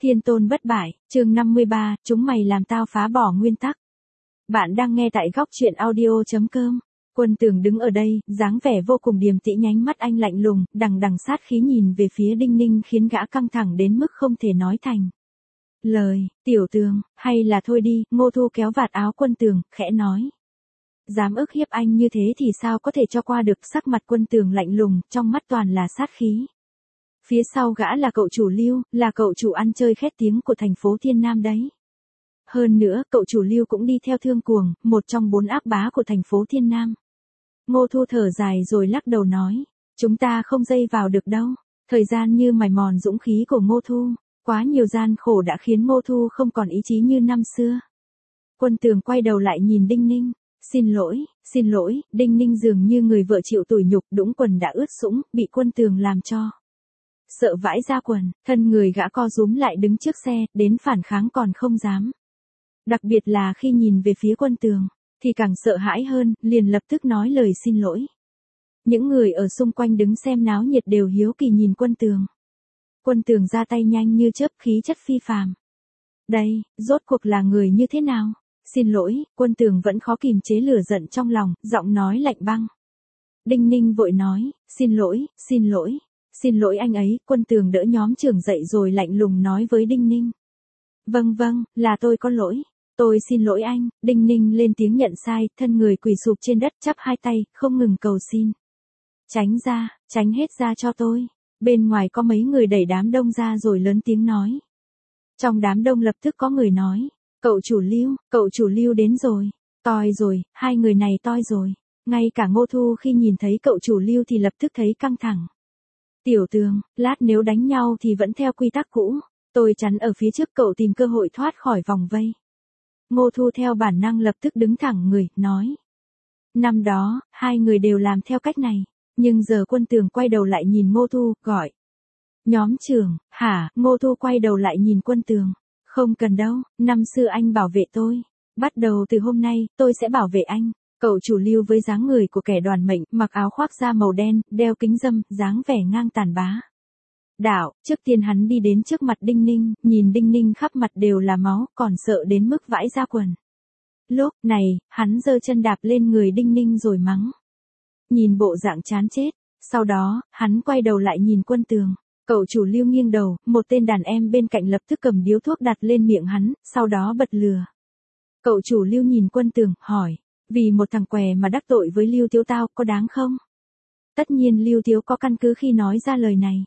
Thiên tôn bất bại, chương 53, chúng mày làm tao phá bỏ nguyên tắc. Bạn đang nghe tại góc truyện audio.com. Quân Tường đứng ở đây, dáng vẻ vô cùng điềm tĩnh, nhánh mắt anh lạnh lùng, đằng đằng sát khí nhìn về phía Đinh Ninh khiến gã căng thẳng đến mức không thể nói thành lời. Tiểu Tường, hay là thôi đi, Ngô Thu kéo vạt áo Quân Tường, khẽ nói. Dám ức hiếp anh như thế thì sao có thể cho qua được. Sắc mặt Quân Tường lạnh lùng, trong mắt toàn là sát khí. Phía sau gã là cậu chủ Lưu, là cậu chủ ăn chơi khét tiếng của thành phố Thiên Nam đấy. Hơn nữa, cậu chủ Lưu cũng đi theo Thương Cuồng, một trong 4 ác bá của thành phố Thiên Nam. Ngô Thu thở dài rồi lắc đầu nói, chúng ta không dây vào được đâu. Thời gian như mài mòn dũng khí của Ngô Thu, quá nhiều gian khổ đã khiến Ngô Thu không còn ý chí như năm xưa. Quân Tường quay đầu lại nhìn Đinh Ninh. Xin lỗi, Đinh Ninh dường như người vợ chịu tủi nhục, đũng quần đã ướt sũng, bị Quân Tường làm cho sợ vãi ra quần, thân người gã co rúm lại đứng trước xe, đến phản kháng còn không dám. Đặc biệt là khi nhìn về phía Quân Tường, thì càng sợ hãi hơn, liền lập tức nói lời xin lỗi. Những người ở xung quanh đứng xem náo nhiệt đều hiếu kỳ nhìn Quân Tường. Quân Tường ra tay nhanh như chớp, khí chất phi phàm. Đây, rốt cuộc là người như thế nào? Xin lỗi, Quân Tường vẫn khó kìm chế lửa giận trong lòng, giọng nói lạnh băng. Đinh Ninh vội nói, xin lỗi anh ấy. Quân Tường đỡ nhóm trưởng dậy rồi lạnh lùng nói với Đinh Ninh. Vâng, là tôi có lỗi. Tôi xin lỗi anh. Đinh Ninh lên tiếng nhận sai, thân người quỳ sụp trên đất chắp hai tay, không ngừng cầu xin. Tránh hết ra cho tôi. Bên ngoài có mấy người đẩy đám đông ra rồi lớn tiếng nói. Trong đám đông lập tức có người nói, cậu chủ Lưu đến rồi. Toi rồi, hai người này toi rồi. Ngay cả Ngô Thu khi nhìn thấy cậu chủ Lưu thì lập tức thấy căng thẳng. Tiểu Tường, lát nếu đánh nhau thì vẫn theo quy tắc cũ. Tôi chắn ở phía trước, cậu tìm cơ hội thoát khỏi vòng vây. Ngô Thu theo bản năng lập tức đứng thẳng người, nói. Năm đó, hai người đều làm theo cách này. Nhưng giờ Quân Tường quay đầu lại nhìn Ngô Thu, gọi. Nhóm trưởng, hả? Ngô Thu quay đầu lại nhìn Quân Tường. Không cần đâu, năm xưa anh bảo vệ tôi. Bắt đầu từ hôm nay, tôi sẽ bảo vệ anh. Cậu chủ Lưu với dáng người của kẻ đoàn mệnh, mặc áo khoác da màu đen, đeo kính râm, dáng vẻ ngang tàn bá. Đạo, trước tiên hắn đi đến trước mặt Đinh Ninh, nhìn Đinh Ninh khắp mặt đều là máu, còn sợ đến mức vãi ra quần. Lúc này, hắn giơ chân đạp lên người Đinh Ninh rồi mắng. Nhìn bộ dạng chán chết, sau đó, hắn quay đầu lại nhìn Quân Tường. Cậu chủ Lưu nghiêng đầu, một tên đàn em bên cạnh lập tức cầm điếu thuốc đặt lên miệng hắn, sau đó bật lừa. Cậu chủ Lưu nhìn Quân Tường, hỏi. Vì một thằng què mà đắc tội với Lưu Tiếu tao, có đáng không? Tất nhiên Lưu Tiếu có căn cứ khi nói ra lời này.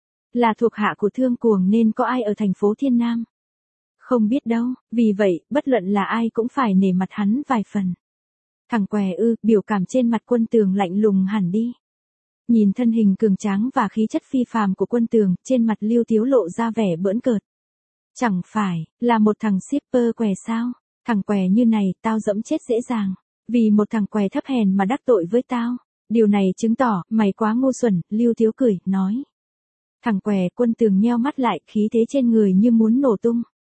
Là thuộc hạ của Thương Cuồng nên có ai ở thành phố Thiên Nam? Không biết đâu, vì vậy, bất luận là ai cũng phải nể mặt hắn vài phần. Thằng què ư? Biểu cảm trên mặt Quân Tường lạnh lùng hẳn đi. Nhìn thân hình cường tráng và khí chất phi phàm của Quân Tường, trên mặt Lưu Tiếu lộ ra vẻ bỡn cợt. Chẳng phải, là một thằng shipper què sao? Thằng què như này, tao dẫm chết dễ dàng. Vì một thằng què thấp hèn mà đắc tội với tao. Điều này chứng tỏ, mày quá ngu xuẩn. Lưu Tiếu cười, nói. Thằng què. Quân Tường nheo mắt lại, khí thế trên người như muốn nổ tung.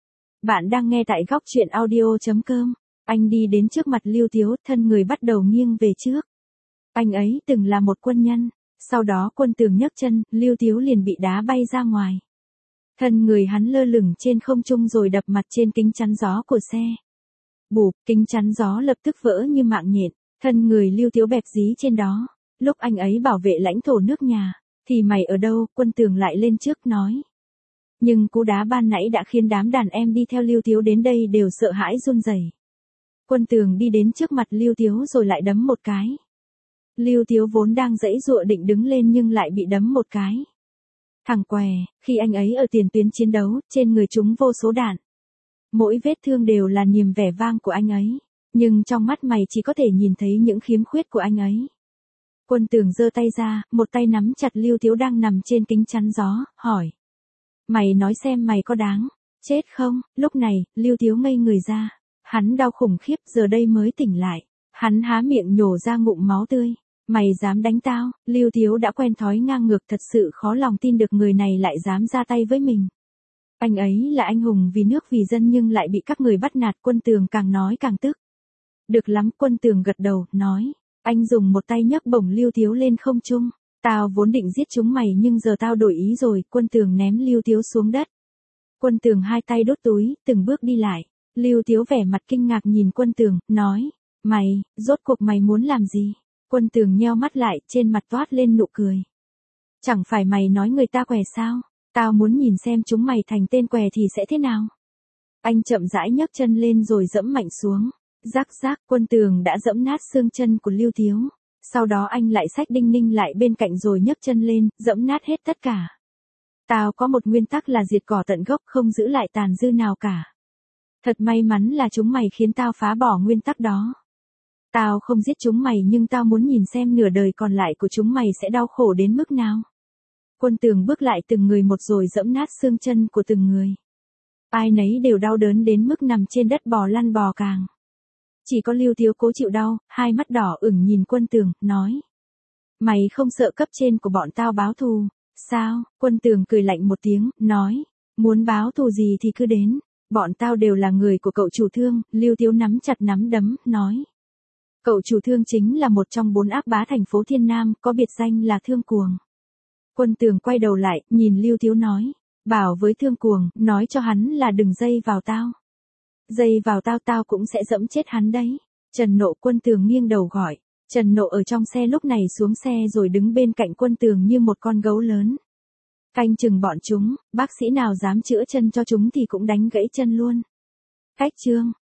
Bạn đang nghe tại góc truyện audio.com. Anh đi đến trước mặt Lưu Tiếu, thân người bắt đầu nghiêng về trước. Anh ấy từng là một quân nhân. Sau đó Quân Tường nhấc chân, Lưu Tiếu liền bị đá bay ra ngoài. Thân người hắn lơ lửng trên không trung rồi đập mặt trên kính chắn gió của xe. Bụp, kính chắn gió lập tức vỡ như mạng nhện, thân người Lưu Tiếu bẹp dí trên đó. Lúc anh ấy bảo vệ lãnh thổ nước nhà, thì mày ở đâu? Quân Tường lại lên trước nói. Nhưng cú đá ban nãy đã khiến đám đàn em đi theo Lưu Tiếu đến đây đều sợ hãi run rẩy. Quân Tường đi đến trước mặt Lưu Tiếu rồi lại đấm một cái. Lưu Tiếu vốn đang giãy giụa định đứng lên nhưng lại bị đấm một cái. Thằng què, khi anh ấy ở tiền tuyến chiến đấu, trên người chúng vô số đạn. Mỗi vết thương đều là niềm vẻ vang của anh ấy. Nhưng trong mắt mày chỉ có thể nhìn thấy những khiếm khuyết của anh ấy. Quân Tường giơ tay ra, một tay nắm chặt Lưu Tiếu đang nằm trên kính chắn gió, hỏi. Mày nói xem mày có đáng chết không? Lúc này, Lưu Tiếu ngây người ra. Hắn đau khủng khiếp, giờ đây mới tỉnh lại. Hắn há miệng nhổ ra ngụm máu tươi. Mày dám đánh tao? Lưu Tiếu đã quen thói ngang ngược, thật sự khó lòng tin được người này lại dám ra tay với mình. Anh ấy là anh hùng vì nước vì dân nhưng lại bị các người bắt nạt. Quân Tường càng nói càng tức. Được lắm. Quân Tường gật đầu, nói. Anh dùng một tay nhấc bổng Lưu Tiếu lên không trung. Tao vốn định giết chúng mày nhưng giờ tao đổi ý rồi. Quân Tường ném Lưu Tiếu xuống đất. Quân Tường hai tay đút túi, từng bước đi lại. Lưu Tiếu vẻ mặt kinh ngạc nhìn Quân Tường, nói, mày, rốt cuộc mày muốn làm gì? Quân Tường nheo mắt lại, trên mặt toát lên nụ cười. Chẳng phải mày nói người ta què sao? Tao muốn nhìn xem chúng mày thành tên què thì sẽ thế nào? Anh chậm rãi nhấc chân lên rồi dẫm mạnh xuống. Rắc rác, Quân Tường đã dẫm nát xương chân của Lưu Tiếu. Sau đó anh lại xách Đinh Ninh lại bên cạnh rồi nhấc chân lên, dẫm nát hết tất cả. Tao có một nguyên tắc là diệt cỏ tận gốc, không giữ lại tàn dư nào cả. Thật may mắn là chúng mày khiến tao phá bỏ nguyên tắc đó. Tao không giết chúng mày nhưng tao muốn nhìn xem nửa đời còn lại của chúng mày sẽ đau khổ đến mức nào. Quân Tường bước lại từng người một rồi dẫm nát xương chân của từng người. Ai nấy đều đau đớn đến mức nằm trên đất bò lăn bò càng. Chỉ có Lưu Tiếu cố chịu đau, hai mắt đỏ ửng nhìn Quân Tường, nói. Mày không sợ cấp trên của bọn tao báo thù, sao? Quân Tường cười lạnh một tiếng, nói. Muốn báo thù gì thì cứ đến, bọn tao đều là người của cậu chủ Thương. Lưu Tiếu nắm chặt nắm đấm, nói. Cậu chủ Thương chính là một trong 4 ác bá thành phố Thiên Nam, có biệt danh là Thương Cuồng. Quân Tường quay đầu lại, nhìn Lưu Tiếu nói. Bảo với Thương Cuồng, nói cho hắn là đừng dây vào tao. Dây vào tao cũng sẽ dẫm chết hắn đấy. Trần Nộ. Quân Tường nghiêng đầu gọi. Trần Nộ ở trong xe lúc này xuống xe rồi đứng bên cạnh Quân Tường như một con gấu lớn. Canh chừng bọn chúng, bác sĩ nào dám chữa chân cho chúng thì cũng đánh gãy chân luôn. Cách chương.